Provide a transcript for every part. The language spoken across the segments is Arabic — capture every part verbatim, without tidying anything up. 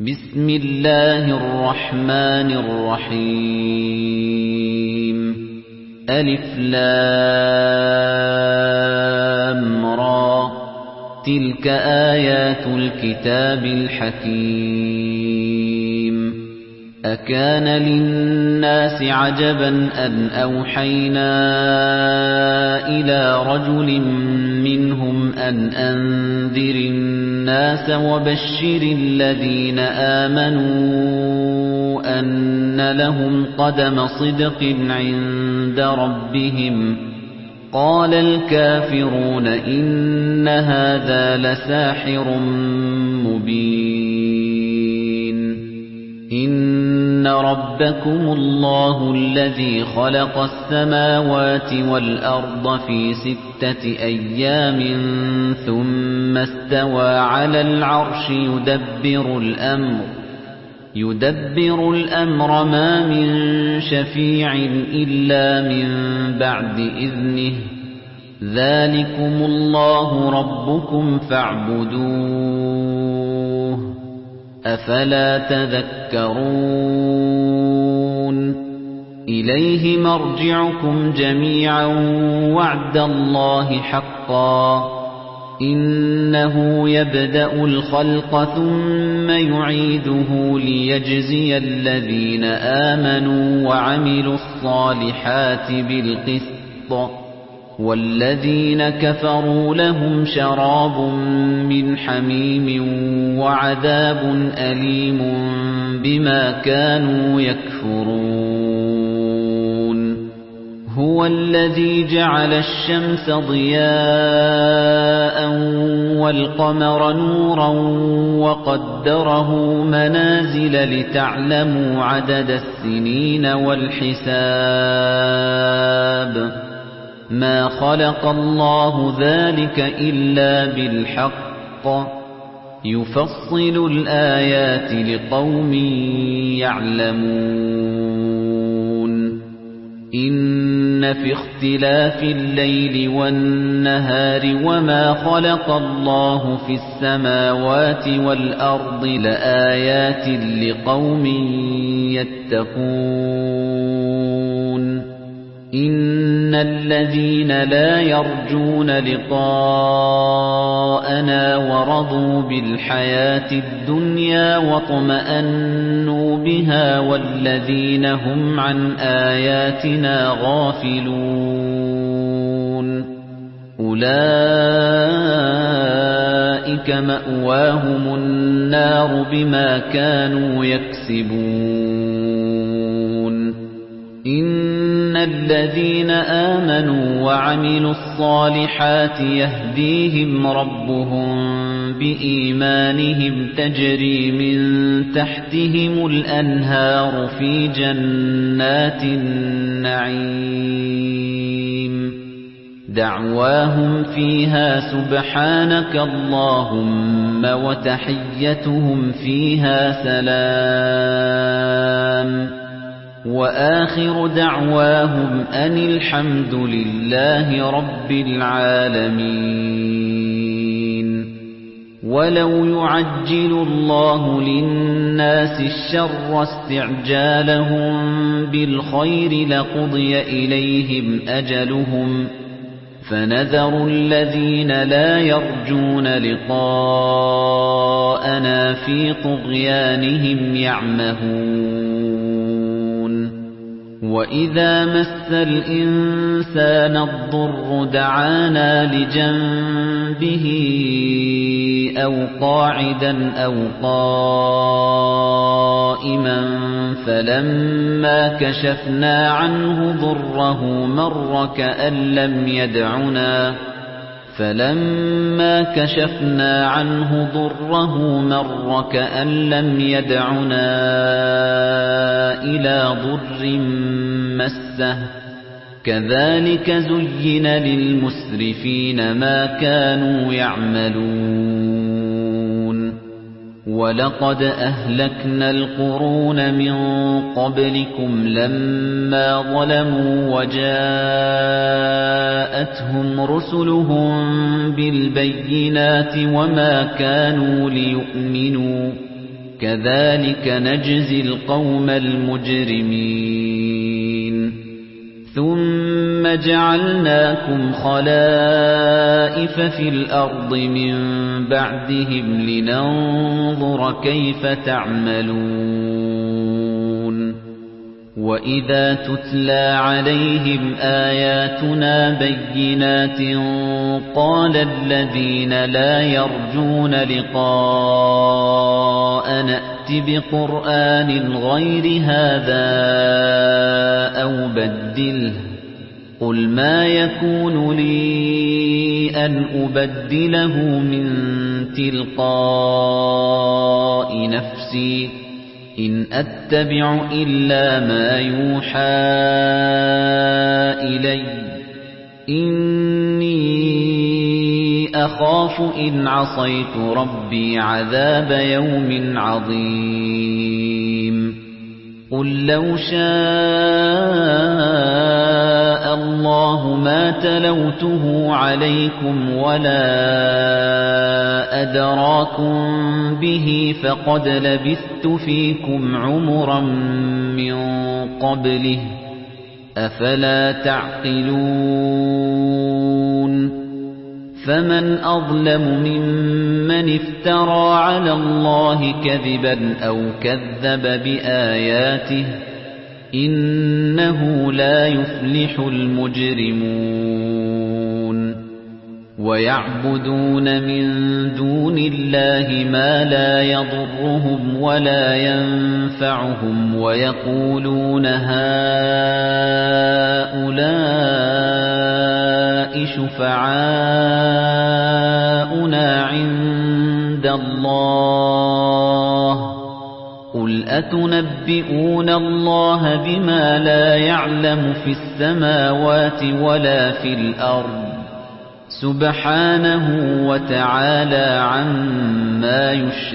بسم الله الرحمن الرحيم ألف لام را تلك آيات الكتاب الحكيم أكان للناس عجبا أن أوحينا إلى رجل منهم أن أنذر الناس وبشر الذين آمنوا أن لهم قدم صدق عند ربهم قال الكافرون إن هذا لساحر مبين إن ربكم الله الذي خلق السماوات والأرض في ستة أيام ثم استوى على العرش يدبر الأمر يدبر الأمر ما من شفيع إلا من بعد إذنه ذلكم الله ربكم فاعبدوه أفلا تذكرون إليه مرجعكم جميعا وعد الله حقا إنه يبدأ الخلق ثم يعيده ليجزي الذين آمنوا وعملوا الصالحات بالقسط والذين كفروا لهم شراب من حميم وعذاب أليم بما كانوا يكفرون هو الذي جعل الشمس ضياء والقمر نورا وقدره منازل لتعلموا عدد السنين والحساب ما خلق الله ذلك إلا بالحق يفصل الآيات لقوم يعلمون إن في اختلاف الليل والنهار وما خلق الله في السماوات والأرض لآيات لقوم يتقون إن الذين لا يرجون لقاءنا ورضوا بالحياة الدنيا واطمأنوا بها والذين هم عن آياتنا غافلون أولئك مأواهم النار بما كانوا يكسبون إن الذين آمنوا وعملوا الصالحات يهديهم ربهم بإيمانهم تجري من تحتهم الأنهار في جنات النعيم دعواهم فيها سبحانك اللهم وتحيتهم فيها سلام وآخر دعواهم أن الحمد لله رب العالمين ولو يعجل الله للناس الشر استعجالهم بالخير لقضي إليهم أجلهم فنذر الذين لا يرجون لقاءنا في طغيانهم يعمهون وَإِذَا مَسَّ الْإِنسَانَ الضُّرُّ دَعَانَا لِجَنبِهِ أَوْ قَاعِدًا أَوْ قَائِمًا فَلَمَّا كَشَفْنَا عَنْهُ ضُرَّهُ مَرَّ كَأَن لَّمْ يَدْعُنَا فَلَمَّا كَشَفْنَا عَنْهُ ضُرَّهُ مَرَّ كَأَن لَّمْ يَدْعُنَا إِلَى ضُرٍّ مَّسَّهُ كَذَلِكَ زُيِّنَ لِلْمُسْرِفِينَ مَا كَانُوا يَعْمَلُونَ وَلَقَدْ أَهْلَكْنَا الْقُرُونَ مِن قَبْلِكُمْ لَمَّا ظَلَمُوا وَجَاءَتْهُمْ رُسُلُهُم بِالْبَيِّنَاتِ وَمَا كَانُوا لِيُؤْمِنُوا كذلك نجزي القوم المجرمين ثم جعلناكم خلائف في الأرض من بعدهم لننظر كيف تعملون وإذا تتلى عليهم آياتنا بينات قال الذين لا يرجون لقاء نأت بقرآن غير هذا أو بدله قل ما يكون لي أن أبدله من تلقاء نفسي إن أتبع إلا ما يوحى إلي إني أخاف إن عصيت ربي عذاب يوم عظيم قل لو شاء الله ما تلوته عليكم ولا أدراكم به فقد لبثت فيكم عمرا من قبله أفلا تعقلون فمن أظلم ممن افترى على الله كذبا أو كذب بآياته إنه لا يفلح المجرمون ويعبدون من دون الله ما لا يضرهم ولا ينفعهم ويقولون هؤلاء شفعاؤنا عند الله قل أتنبئون الله بما لا يعلم في السماوات ولا في الأرض سبحانه وتعالى عما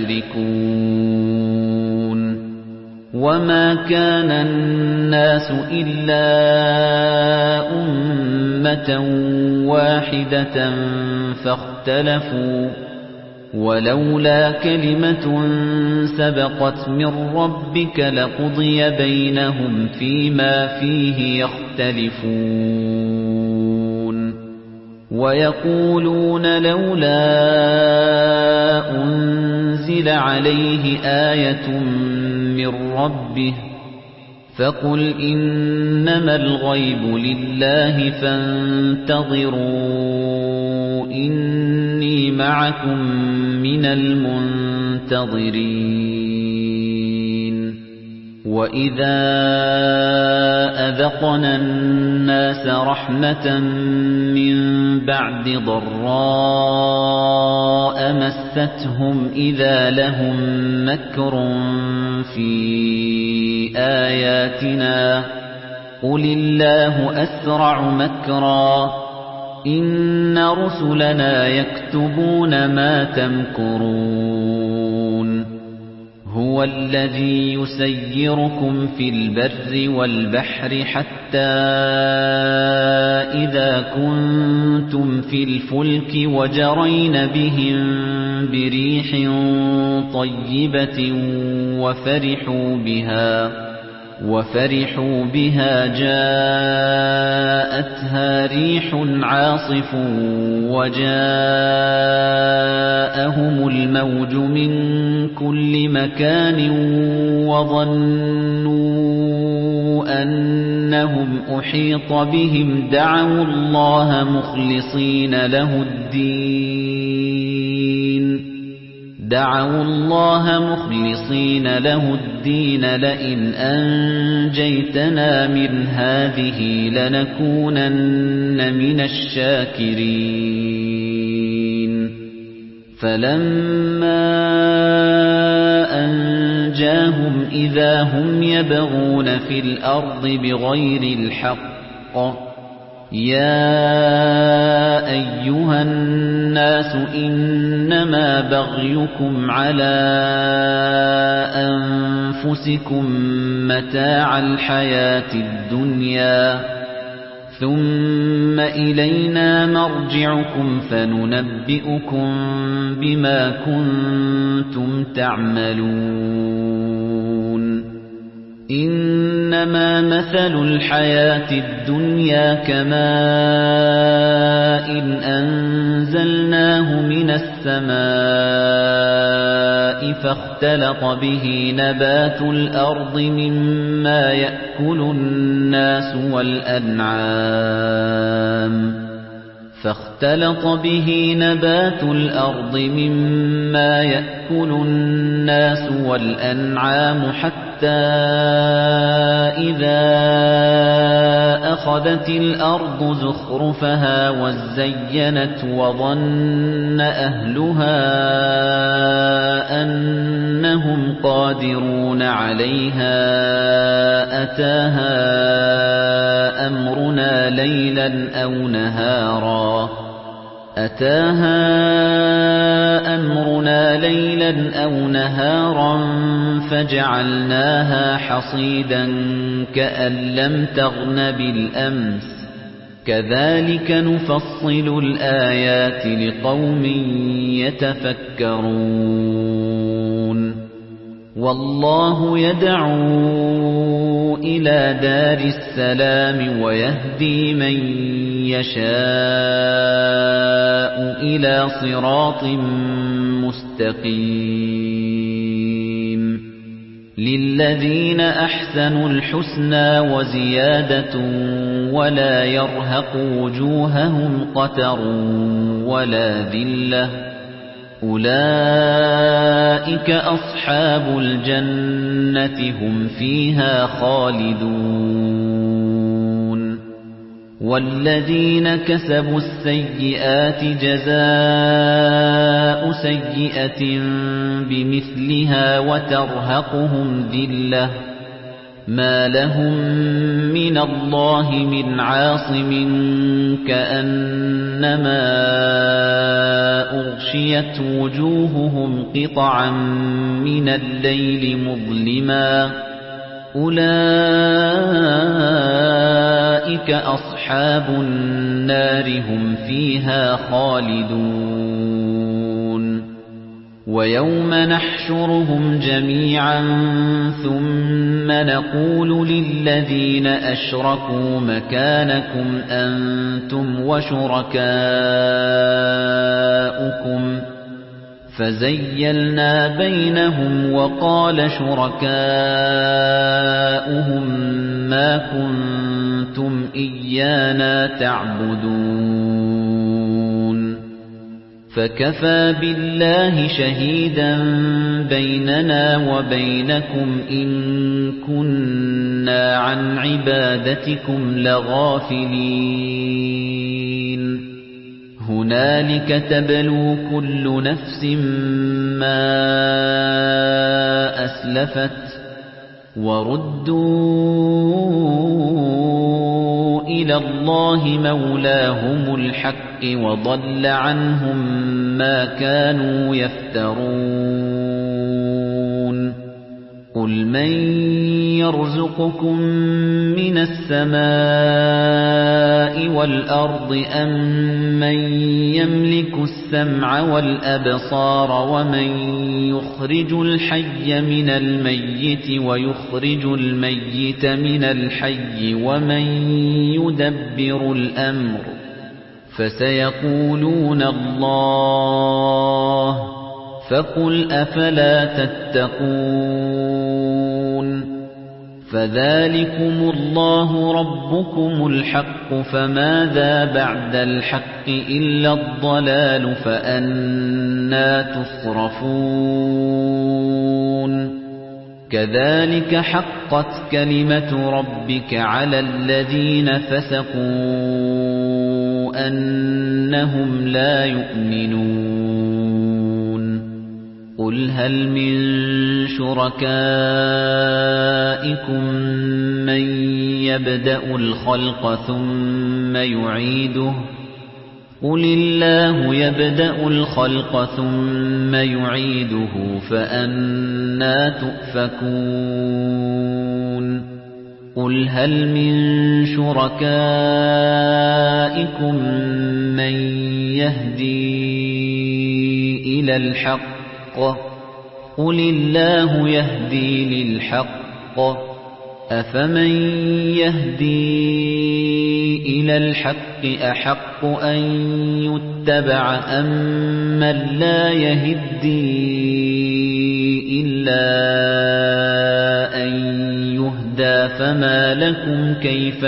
يشركون وما كان الناس إلا أمة واحدة فاختلفوا ولولا كلمة سبقت من ربك لقضي بينهم فيما فيه يختلفون ويقولون لولا أنزل عليه آية من ربه فقل إنما الغيب لله فانتظروا إني معكم من المنتظرين وإذا أذقنا الناس رحمة من بعد ضراء مستهم إذا لهم مكر في آياتنا قل الله أسرع مكرا إن رسلنا يكتبون ما تمكرون هو الذي يسيركم في البر والبحر حتى إذا كنتم في الفلك وجرين بهم بريح طيبة وفرحوا بها وفرحوا بها جاءتها ريح عاصف وجاءهم الموج من كل مكان وظنوا أنهم أحيط بهم دعوا الله مخلصين له الدين دعوا الله مخلصين له الدين لئن أنجيتنا من هذه لنكونن من الشاكرين فلما أنجاهم إذا هم يبغون في الأرض بغير الحق يا أيها الناس إنما بغيكم على أنفسكم متاع الحياة الدنيا ثُمَّ إِلَيْنَا مَرْجِعُكُمْ فَنُنَبِّئُكُم بِمَا كُنتُمْ تَعْمَلُونَ إِنَّمَا مَثَلُ الْحَيَاةِ الدُّنْيَا كَمَاءٍ أَنزَلْنَاهُ مِنَ السَّمَاءِ فَاخْتَلَطَ بِهِ نَبَاتُ الْأَرْضِ مِمَّا يَأْكُلُ النَّاسُ وَالْأَنْعَامُ فاختلط به نبات الأرض مما يأكل الناس والأنعام حتى إذا أخذت الأرض زخرفها وزينت وظن أهلها أنهم قادرون عليها أتاها أمرنا ليلا أو نهارا أتاها أمرنا ليلا أو نهارا فجعلناها حصيدا كأن لم تغن بالأمس كذلك نفصل الآيات لقوم يتفكرون والله يدعو إلى دار السلام ويهدي من يشاء إلى صراط مستقيم للذين أحسنوا الحسنى وزيادة ولا يرهق وجوههم قتر ولا ذلة أولئك أصحاب الجنة هم فيها خالدون والذين كسبوا السيئات جزاء سيئة بمثلها وترهقهم ذلة ما لهم من الله من عاصم كأنما أغشيت وجوههم قطعا من الليل مظلما أولئك أصحاب النار هم فيها خالدون ويوم نحشرهم جميعا ثم نقول للذين أشركوا مكانكم أنتم وشركاؤكم فزيلنا بينهم وقال شركاؤهم ما كنتم إيانا تعبدون فكفى بالله شهيدا بيننا وبينكم إن كنا عن عبادتكم لغافلين هنالك تبلو كل نفس ما أسلفت وردوا إلى الله مولاهم الحق وضل عنهم ما كانوا يفترون قل من يرزقكم من السماء والأرض أم من يملك السمع والأبصار ومن يخرج الحي من الميت ويخرج الميت من الحي ومن يدبر الأمر فسيقولون الله فقل أفلا تتقون فذلكم الله ربكم الحق فماذا بعد الحق إلا الضلال فأنى تصرفون كذلك حقت كلمة ربك على الذين فسقوا أنهم لا يؤمنون قل هل من شركائكم من يبدأ الخلق ثم يعيده قل الله يبدأ الخلق ثم يعيده فأنى تؤفكون قُلْ هَلْ مِن شُرَكَائِكُم مَّن يَهْدِي إِلَى الْحَقِّ قُلِ اللَّهُ يَهْدِي لِلْحَقِّ أَفَمَن يَهْدِي إِلَى الْحَقِّ أَحَقُّ أَن يُتَّبَعَ أَمَّن لَّا يَهِدِّي إِلَّا أَن يُهْدَىٰ فَمَا لَكُمْ كَيْفَ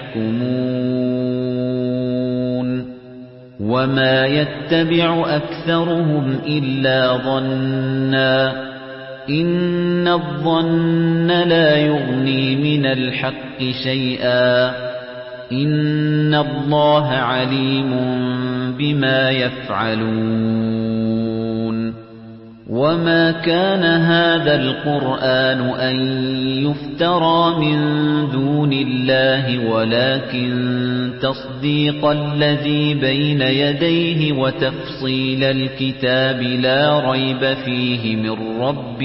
تَحْكُمُونَ وَمَا يَتَّبِعُ أَكْثَرُهُمْ إِلَّا ظَنًّا إِنَّ الظَّنَّ لَا يُغْنِي مِنَ الْحَقِّ شَيْئًا إِنَّ اللَّهَ عَلِيمٌ بِمَا يَفْعَلُونَ وَمَا كَانَ هَذَا الْقُرْآنُ أَن يُفْتَرَىٰ مِن دُونِ اللَّهِ وَلَٰكِن تَصْدِيقَ الَّذِي بَيْنَ يَدَيْهِ وَتَفْصِيلَ الْكِتَابِ لَا رَيْبَ فِيهِ مِن رَّبِّ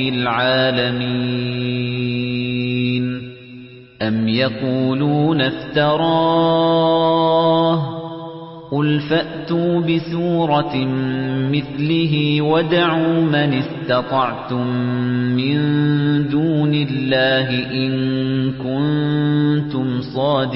الْعَالَمِينَ أَمْ يَقُولُونَ افْتَرَاهُ قُلْ فَأْتُوا بِسُورَةٍ مِثْلِهِ وَادْعُوا مَنِ اسْتَطَعْتُم مِّن دُونِ اللَّهِ إِن كُنتُمْ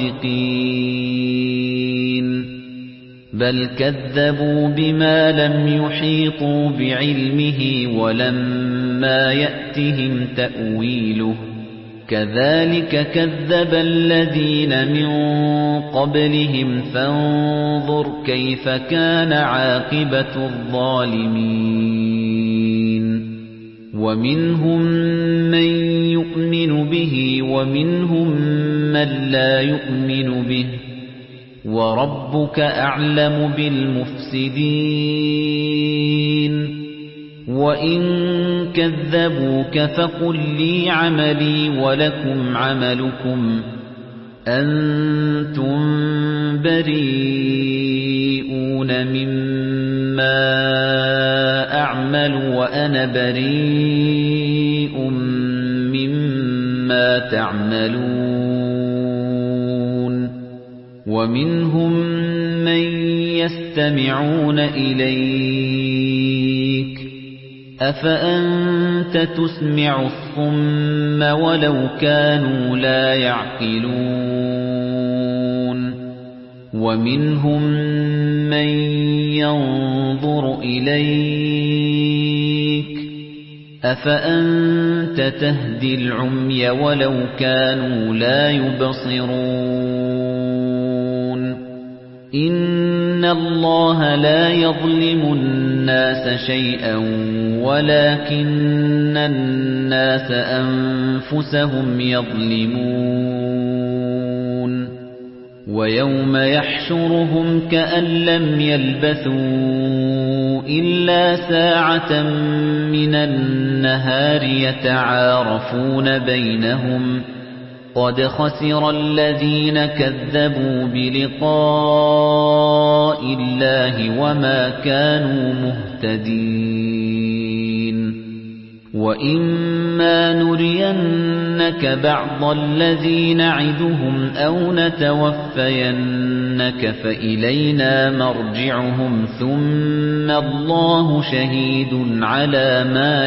صَادِقِينَ بَلْ كَذَّبُوا بِمَا لَمْ يُحِيطُوا بِعِلْمِهِ وَلَمَّا يَأْتِهِمْ تَأْوِيلُهُ كَذَلِكَ كَذَّبَ الَّذِينَ مِن قَبْلِهِمْ فَانظُرْ كَيْفَ كَانَ عَاقِبَةُ الظَّالِمِينَ وَمِنْهُم مَّن يُؤْمِنُ بِهِ وَمِنْهُم مَّن لا يُؤْمِنُ بِهِ وَرَبُّكَ أَعْلَمُ بِالْمُفْسِدِينَ وَإِن كَذَّبُوكَ فَقُل لِّي عَمَلِي وَلَكُمْ عَمَلُكُمْ أَنتُم بَرِيئُونَ مِمَّا أَعْمَلُ وَأَنَا بَرِيءٌ مِّمَّا تَعْمَلُونَ وَمِنْهُم مَّن يَسْتَمِعُونَ إِلَيْكَ أَفَأَنتَ تُسْمِعُ الصُّمَّ وَلَوْ كَانُوا لَا يَعْقِلُونَ وَمِنْهُم مَّن يَنظُرُ إِلَيْكَ أَفَأَنتَ تَهْدِي الْعُمْيَ وَلَوْ كَانُوا لَا يُبْصِرُونَ إِنَّ اللَّهَ لَا يَظْلِمُ النَّاسَ شَيْئًا وَلَكِنَّ النَّاسَ أَنفُسَهُمْ يَظْلِمُونَ وَيَوْمَ يَحْشُرُهُمْ كَأَن لَّمْ يَلْبَثُوا إِلَّا سَاعَةً مِّنَ النَّهَارِ يَتَعَارَفُونَ بَيْنَهُمْ قَدْ خَسِرَ الَّذِينَ كَذَّبُوا بِلِقَاءِ اللَّهِ وَمَا كَانُوا مُهْتَدِينَ وَإِمَّا نُرِيَنَّكَ بَعْضَ الَّذِي نَعِدُهُمْ أَوْ نَتَوَفَّيَنَّكَ فَإِلَيْنَا مَرْجِعُهُمْ ثُمَّ اللَّهُ شَهِيدٌ عَلَى مَا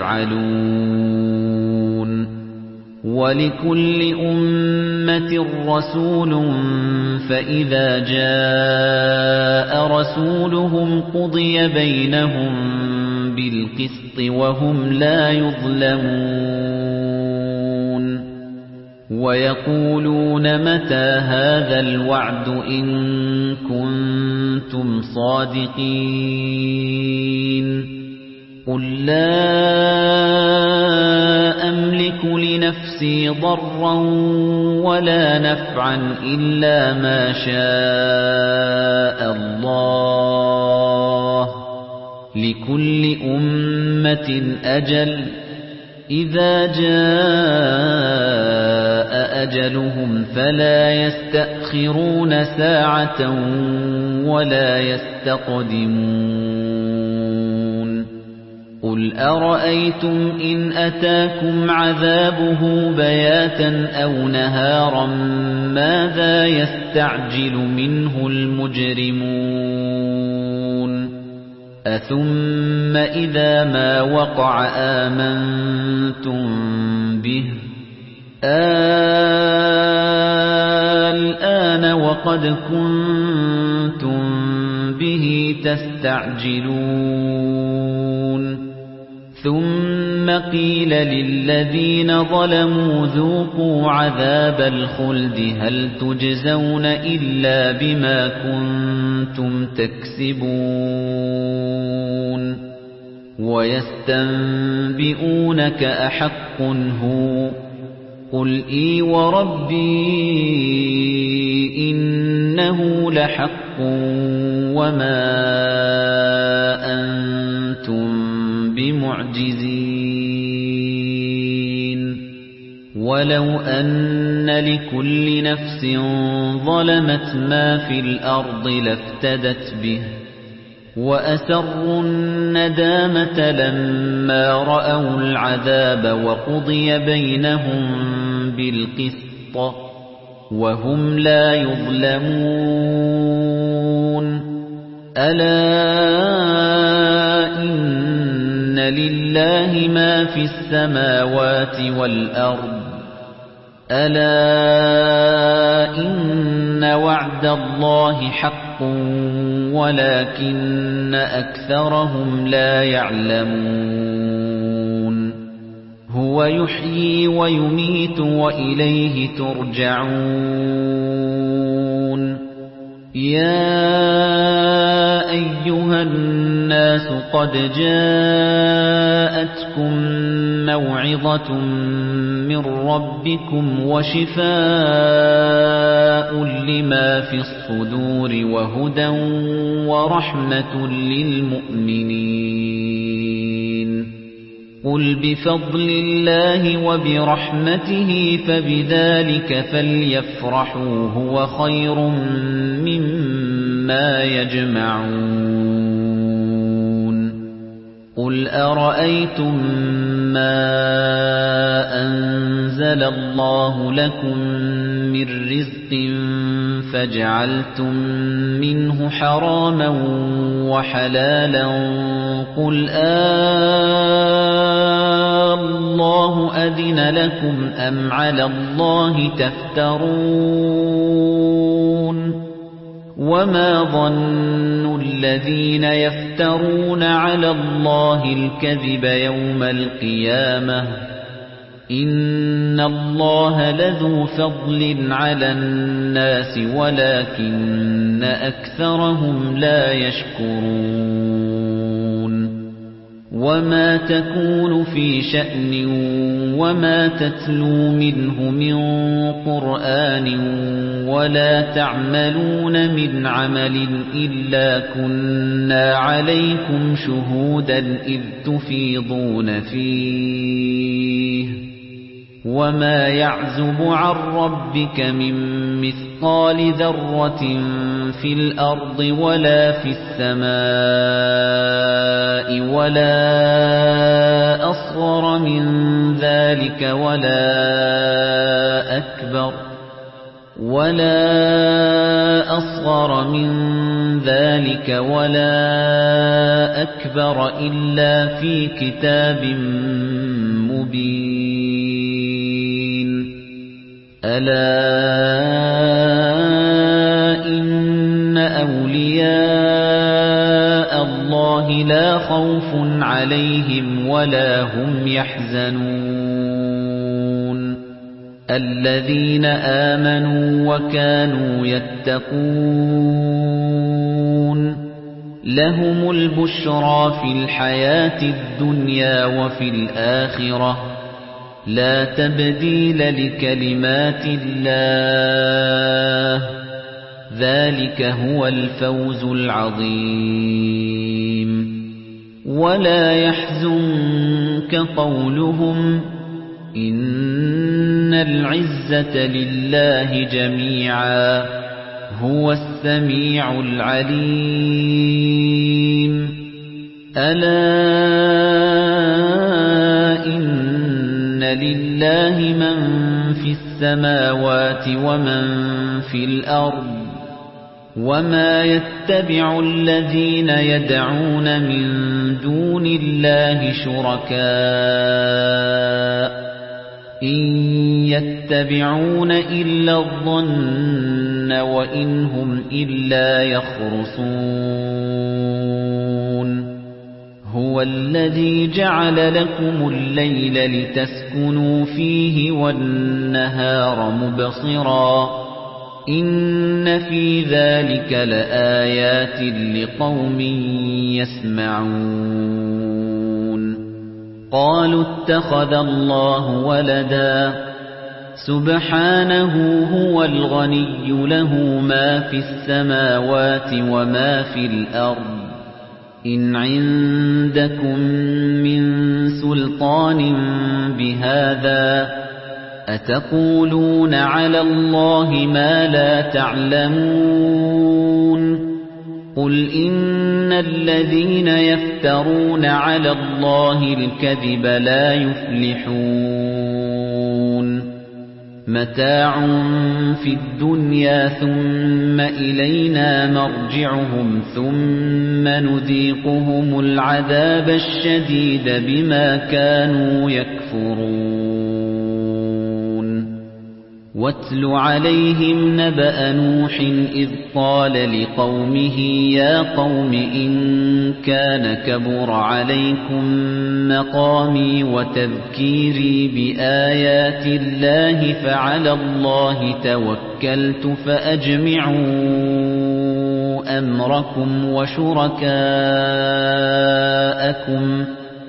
يَفْعَلُونَ وَلِكُلِّ أُمَّةٍ رَّسُولٌ فَإِذَا جَاءَ رَسُولُهُمْ قُضِيَ بَيْنَهُم بِالْقِسْطِ وَهُمْ لَا يُظْلَمُونَ وَيَقُولُونَ مَتَى هَذَا الْوَعْدُ إِن كُنتُمْ صَادِقِينَ قُل لَّا أَمْلِكُ لِنَفْسِي ضَرًّا وَلَا نَفْعًا إِلَّا مَا شَاءَ اللَّهُ لِكُلِّ أُمَّةٍ أَجَلٌ إِذَا جَاءَ أَجَلُهُمْ فَلَا يَسْتَأْخِرُونَ سَاعَةً وَلَا يَسْتَقْدِمُونَ قُلْ أَرَأَيْتُمْ إِنْ أَتَاكُمْ عَذَابُهُ بَيَاتًا أَوْ نَهَارًا مَاذَا يَسْتَعْجِلُ مِنْهُ الْمُجْرِمُونَ أَثُمَّ إِذَا مَا وَقَعَ آمَنْتُمْ بِهِ الْآنَ وَقَدْ كُنْتُمْ بِهِ تَسْتَعْجِلُونَ ثُمَّ قِيلَ لِلَّذِينَ ظَلَمُوا ذُوقُوا عَذَابَ الْخُلْدِ هَلْ تُجْزَوْنَ إِلَّا بِمَا كُنتُمْ تَكْسِبُونَ وَيَسْتَنبِئُونَكَ أَحَقٌّ هُوَ قُلْ إِي وَرَبِّي إِنَّهُ لَحَقٌّ وَمَا أَنتُمْ بِمُعْجِزِينَ وَلَوْ أَنَّ لِكُلِّ نَفْسٍ ظَلَمَتْ مَا فِي الْأَرْضِ لَافْتَدَتْ بِهِ وَأَسَرُّوا النَّدَامَةَ لَمَّا رَأَوُا الْعَذَابَ وَقُضِيَ بَيْنَهُم بِالْقِسْطِ وَهُمْ لَا يُظْلَمُونَ أَلَا إِنَّ لِلَّهِ مَا فِي السَّمَاوَاتِ وَالْأَرْضِ أَلَا إِنَّ وَعْدَ اللَّهِ حَقٌّ وَلَكِنَّ أَكْثَرَهُمْ لَا يَعْلَمُونَ هُوَ يُحْيِي وَيُمِيتُ وَإِلَيْهِ تُرْجَعُونَ يَا أَيُّهَا النَّاسُ قَدْ جَاءَتْكُمْ مَوْعِظَةٌ مِّن رَّبِّكُمْ وَشِفَاءٌ لِّمَا فِي الصُّدُورِ وَهُدًى وَرَحْمَةٌ لِّلْمُؤْمِنِينَ قُلْ بِفَضْلِ اللَّهِ وَبِرَحْمَتِهِ فَبِذَلِكَ فَلْيَفْرَحُوا هُوَ خَيْرٌ مِّمَّا يَجْمَعُونَ قُلْ أَرَأَيْتُم مَّا أَنزَلَ اللَّهُ لَكُم مِّن رِّزْقٍ فَجَعَلْتُم مِّنْهُ حَرَامًا وَحَلَالًا قُلْ آللَّهُ أَذِنَ لَكُمْ أَمْ عَلَى اللَّهِ تَفْتَرُونَ وَمَا ظَنُّ الَّذِينَ يَفْتَرُونَ عَلَى اللَّهِ الْكَذِبَ يَوْمَ الْقِيَامَةِ إِنَّ اللَّهَ لَذُو فَضْلٍ عَلَى النَّاسِ وَلَكِنَّ أَكْثَرَهُمْ لَا يَشْكُرُونَ وَمَا تَكُونُ فِي شَأْنٍ وَمَا تَتْلُو مِنْهُ مِنْ قُرْآنٍ وَلَا تَعْمَلُونَ مِنْ عَمَلٍ إِلَّا كُنَّا عَلَيْكُمْ شُهُودًا إِذْ تُفِيضُونَ فِيهِ وَمَا يَعْزُبُ عَن رَّبِّكَ مِن مِّثْقَالِ ذَرَّةٍ فِي الْأَرْضِ وَلَا فِي السَّمَاءِ وَلَا أَصْغَرَ مِن ذَلِكَ وَلَا أَكْبَرَ وَلَا أَصْغَرَ مِن ذَلِكَ وَلَا أَكْبَرَ إِلَّا فِي كِتَابٍ مُبِينٍ أَلَا إِنَّ أَوْلِيَاءَ اللَّهِ لَا خَوْفٌ عَلَيْهِمْ وَلَا هُمْ يَحْزَنُونَ الَّذِينَ آمَنُوا وَكَانُوا يَتَّقُونَ لَهُمُ الْبُشْرَى فِي الْحَيَاةِ الدُّنْيَا وَفِي الْآخِرَةِ لَا تَبْدِيلَ لِكَلِمَاتِ اللَّهِ ذَلِكَ هُوَ الْفَوْزُ الْعَظِيمُ وَلَا يَحْزُنكَ قَوْلُهُمْ إِنَّ الْعِزَّةَ لِلَّهِ جَمِيعًا هُوَ السَّمِيعُ الْعَلِيمُ ألا إن لله من في السماوات ومن في الأرض وما يتبع الذين يدعون من دون الله شركاء إن يتبعون إلا الظن وإن هم إلا يخرصون هو الذي جعل لكم الليل لتسكنوا فيه والنهار مبصرا إن في ذلك لآيات لقوم يسمعون قالوا اتخذ الله ولدا سبحانه هو الغني له ما في السماوات وما في الأرض إن عندكم من سلطان بهذا أتقولون على الله ما لا تعلمون قل إن الذين يفترون على الله الكذب لا يفلحون متاع في الدنيا ثم إلينا مرجعهم ثم نذيقهم العذاب الشديد بما كانوا يكفرون واتل عليهم نبأ نوح إذ قال لقومه يا قوم إن كان كبر عليكم مقامي وتذكيري بآيات الله فعلى الله توكلت فأجمعوا أمركم وشركاءكم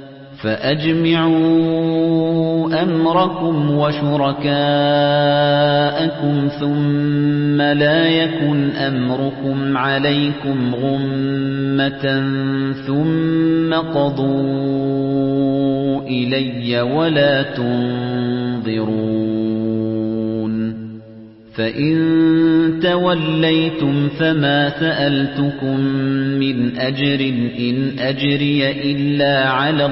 فأجمعوا أمركم وشركاءكم ثم لا يكن أمركم عليكم غمة ثم قضوا إلي ولا تنظرون فإن توليتم فما سألتكم من أجر إن أجري إلا على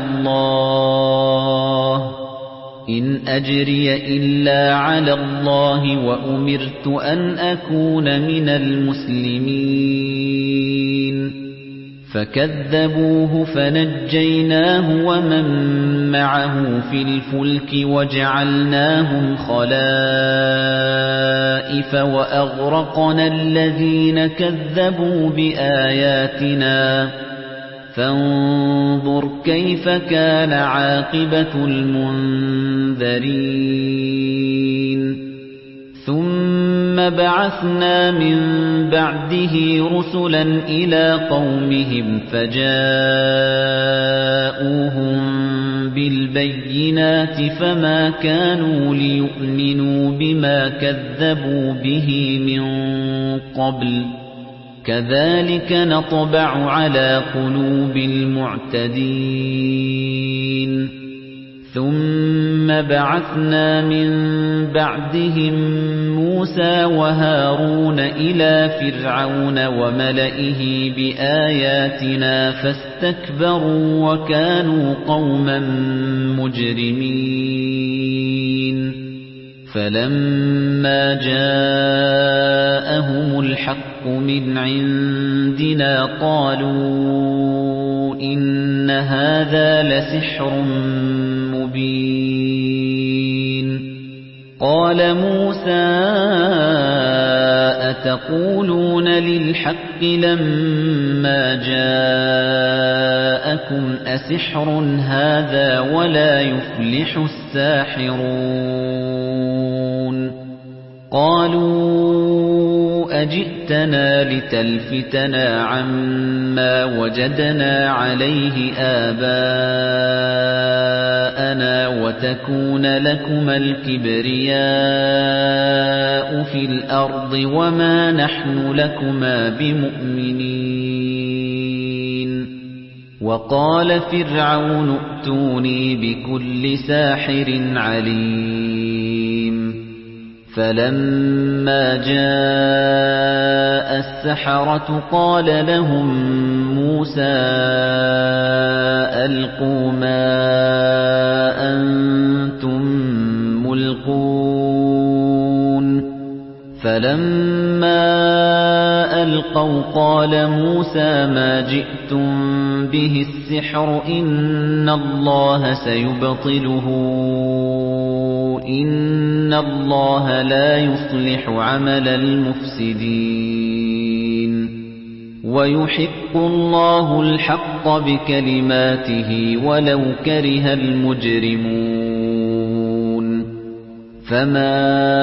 الله إن أجري إلا على الله وأمرت أن أكون من المسلمين فكذبوه فنجيناه ومن معه في الفلك وجعلناهم خلائف وأغرقنا الذين كذبوا بآياتنا فانظر كيف كان عاقبة المنذرين ثم بعثنا من بعده رسلا إلى قومهم فجاءوهم بالبينات فما كانوا ليؤمنوا بما كذبوا به من قبل كذلك نطبع على قلوب المعتدين ثم بعثنا من بعدهم موسى وهارون إلى فرعون وملئه بآياتنا فاستكبروا وكانوا قوما مجرمين فلما جاءهم الحق من عندنا قالوا إن هذا لسحر مبين قال موسى أتقولون للحق لما جاءكم أسحر هذا ولا يفلح الساحرون قالوا أجئتنا لتلفتنا عما وجدنا عليه آباءنا وتكون لكما الكبرياء في الأرض وما نحن لكما بمؤمنين وقال فرعون ائتوني بكل ساحر عليم فلما جاء السحرة قال لهم مُوسَىٰ أَلْقُوا مَا أَنتُم مُّلْقُونَ فَلَمَّا أَلْقَوْا قَالَ مُوسَىٰ مَا جِئْتُم بِهِ السِّحْرُ إِنَّ اللَّهَ سَيُبْطِلُهُ إِنَّ اللَّهَ لَا يُصْلِحُ عَمَلَ الْمُفْسِدِينَ وَيُحِقُّ اللَّهُ الْحَقَّ بِكَلِمَاتِهِ وَلَوْ كَرِهَ الْمُجْرِمُونَ فَمَا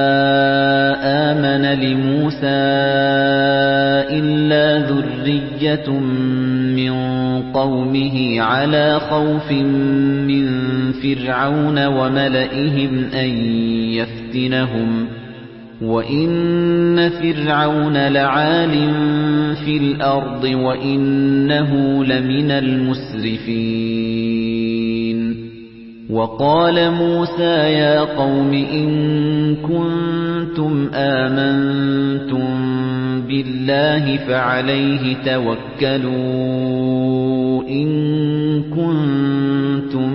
آمَنَ لِمُوسَىٰ إِلَّا ذُرِّيَّةٌ مِّن قَوْمِهِ عَلَىٰ خَوْفٍ مِّن فِرْعَوْنَ وَمَلَئِهِمْ أَن يَفْتِنَهُمْ وَإِنَّ فِرْعَوْنَ لَعَالٍ فِي الْأَرْضِ وَإِنَّهُ لَمِنَ الْمُسْرِفِينَ وَقَالَ مُوسَىٰ يَا قَوْمِ إِن كُنتُمْ آمَنتُم بِاللَّهِ فَعَلَيْهِ تَوَكَّلُوا إِن كُنتُم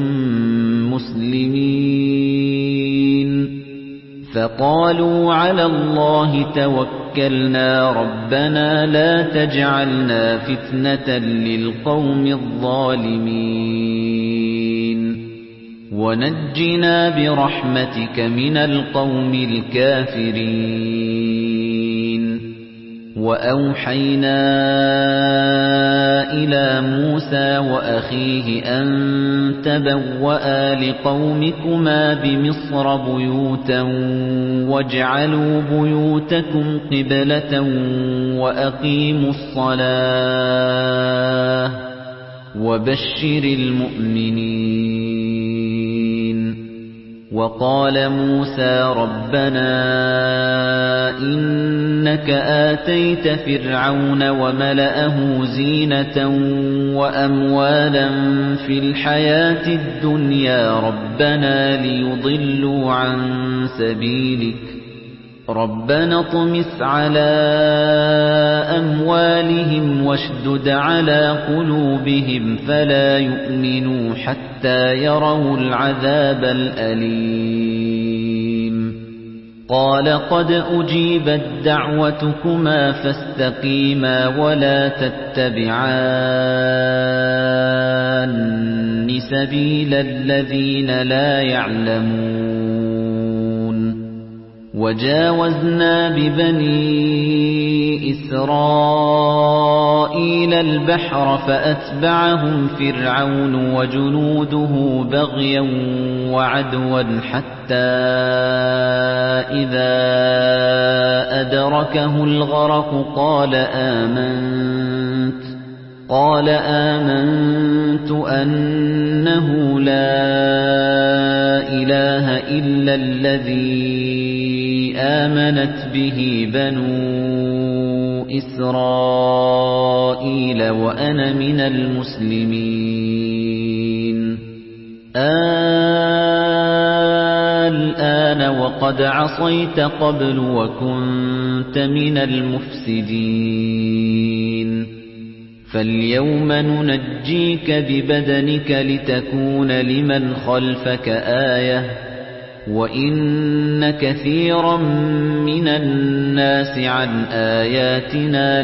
مُّسْلِمِينَ فَقَالُوا عَلَى اللَّهِ تَوَكَّلْنَا رَبَّنَا لَا تَجْعَلْنَا فِتْنَةً لِّلْقَوْمِ الظَّالِمِينَ وَنَجِّنَا بِرَحْمَتِكَ مِنَ الْقَوْمِ الْكَافِرِينَ وَأَوْحَيْنَا إِلَى مُوسَى وَأَخِيهِ أَن تَبَوَّآ لِقَوْمِكُمَا بِمِصْرَ بُيُوتًا وَاجْعَلُوا بُيُوتَكُمْ قِبْلَةً وَأَقِيمُوا الصَّلَاةَ وَبَشِّرِ الْمُؤْمِنِينَ وَقَالَ مُوسَى رَبَّنَا إِنَّكَ آتَيْتَ فِرْعَوْنَ وَمَلَأَهُ زِينَةً وَأَمْوَالًا فِي الْحَيَاةِ الدُّنْيَا رَبَّنَا لِيُضِلُّوا عَن سَبِيلِكَ رَبَّنَا اطْمِسْ عَلَىٰ أَمْوَالِهِمْ وَاشْدُدْ عَلَىٰ قُلُوبِهِمْ فَلَا يُؤْمِنُوا حَتَّىٰ يَرَوُا الْعَذَابَ الْأَلِيمَ قَالَ قَدْ أُجِيبَتْ دَعْوَتُكُمَا فَاسْتَقِيمَا وَلَا تَتَّبِعَانِّ سَبِيلَ الَّذِينَ لَا يَعْلَمُونَ وَجَاوَزْنَا بِبَنِي إِسْرَائِيلَ الْبَحْرَ فَأَتْبَعَهُمْ فِرْعَوْنُ وَجُنُودُهُ بَغْيًا وَعَدْوًا حَتَّىٰ إِذَا أَدْرَكَهُ الْغَرَقُ قَالَ آمَنتُ قَالَ آمَنتُ أَنَّهُ لَا إِلَٰهَ إِلَّا الَّذِي آمَنَتْ بِهِ بَنُو إِسْرَائِيلَ وَأَنَا مِنَ الْمُسْلِمِينَ الْآنَ وَقَدْ عَصَيْتَ قَبْلُ وَكُنتَ مِنَ الْمُفْسِدِينَ فَالْيَوْمَ نُنَجِّيكَ بِبَدَنِكَ لِتَكُونَ لِمَنْ خَلْفَكَ آيَةً وَإِنَّ كَثِيرًا مِنَ النَّاسِ عَنْ آيَاتِنَا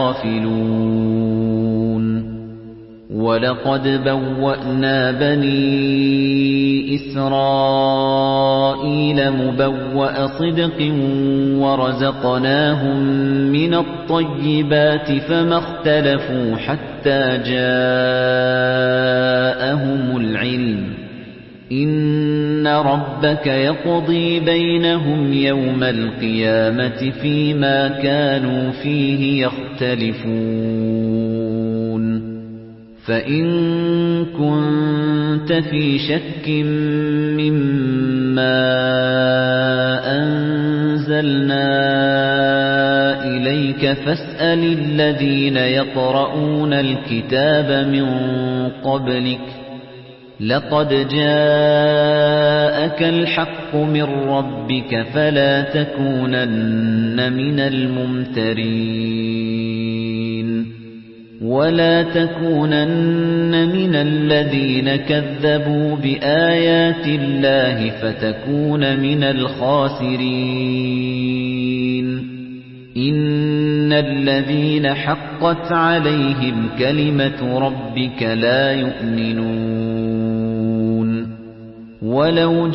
لَغَافِلُونَ وَلَقَدْ بَوَّأْنَا بَنِي إِسْرَائِيلَ مُبَوَّأَ صِدْقٍ وَرَزَقْنَاهُم مِّنَ الطَّيِّبَاتِ فَمَا اخْتَلَفُوا حَتَّىٰ جَاءَهُمُ الْعِلْمُ إِنَّ رَبَّكَ يَقْضِي بَيْنَهُمْ يَوْمَ الْقِيَامَةِ فِيمَا كَانُوا فِيهِ يَخْتَلِفُونَ فَإِن كُنتَ فِي شَكٍّ مِّمَّا أَنزَلْنَا إِلَيْكَ فَاسْأَلِ الَّذِينَ يَقْرَؤُونَ الْكِتَابَ مِن قَبْلِكَ لَقَدْ جَاءَكَ الْحَقُّ مِن رَّبِّكَ فَلَا تَكُونَنَّ مِنَ الْمُمْتَرِينَ ولا تكونن من الذين كذبوا بآيات الله فتكون من الخاسرين إن الذين حقت عليهم كلمة ربك لا يؤمنون ولو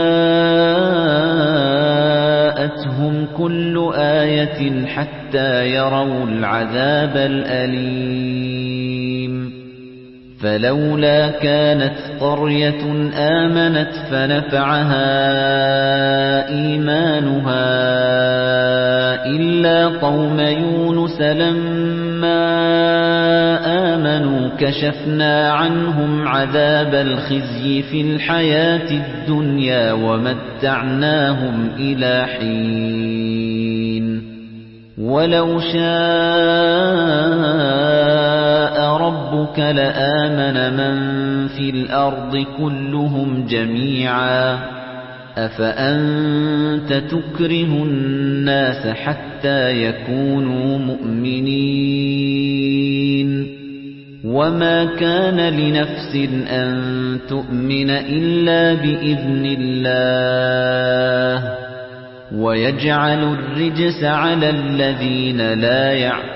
جاءتهم كل آية حتى يروا العذاب الأليم فلولا كانت قرية آمنت فنفعها إيمانها إلا قوم يونس لما آمنوا كشفنا عنهم عذاب الخزي في الحياة الدنيا ومتعناهم إلى حين ولو شاء ربك لآمن من في الأرض كلهم جميعا أفأنت تكره الناس حتى يكونوا مؤمنين وما كان لنفس أن تؤمن إلا بإذن الله ويجعل الرجس على الذين لا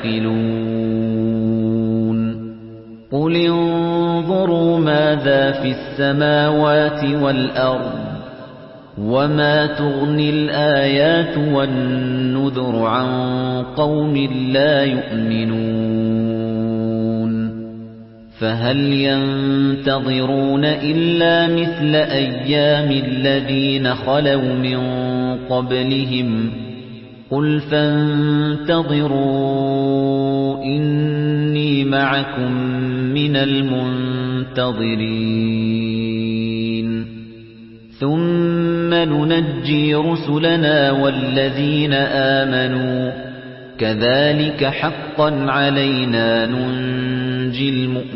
يعقلون قل انظروا ماذا في السماوات والأرض وما تغني الآيات والنذر عن قوم لا يؤمنون فهل ينتظرون إلا مثل أيام الذين خلوا من قبلهم قل فانتظروا إني معكم من المنتظرين ثم ننجي رسلنا والذين آمنوا كذلك حقا علينا ننجي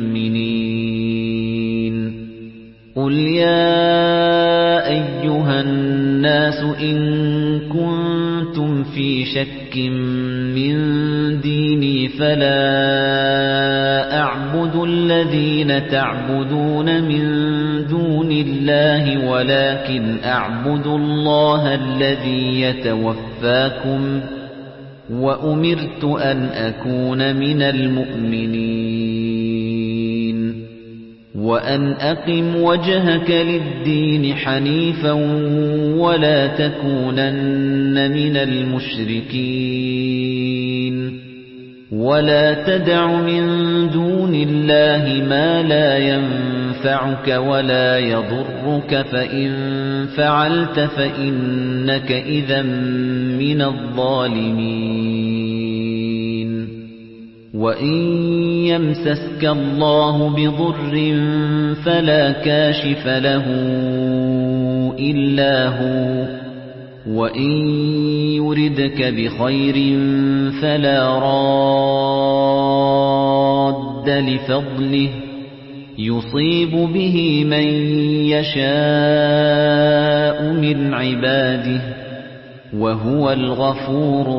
المؤمنين قل يا أيها الناس إن كنتم في شك من ديني فلا أعبد الذين تعبدون من دون الله ولكن أعبد الله الذي يتوفاكم وأمرت أن أكون من المؤمنين وأن أقم وجهك للدين حنيفا ولا تكونن من المشركين ولا تدع من دون الله ما لا ينفعك ولا يضرك فإن فعلت فإنك إذا من الظالمين وإن يمسسك الله بضر فلا كاشف له إلا هو وإن يردك بخير فلا راد لفضله يصيب به من يشاء من عباده وهو الغفور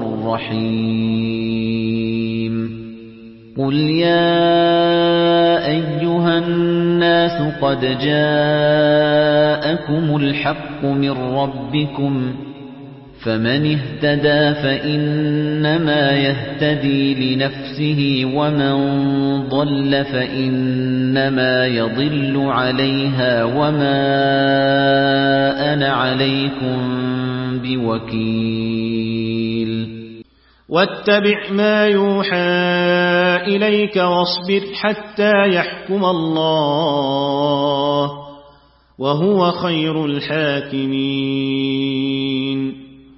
الرحيم قل يا أيها الناس قد جاءكم الحق من ربكم فمن اهتدى فإنما يهتدي لنفسه ومن ضل فإنما يضل عليها وما أنا عليكم بوكيل واتبع ما يوحى إليك واصبر حتى يحكم الله وهو خير الحاكمين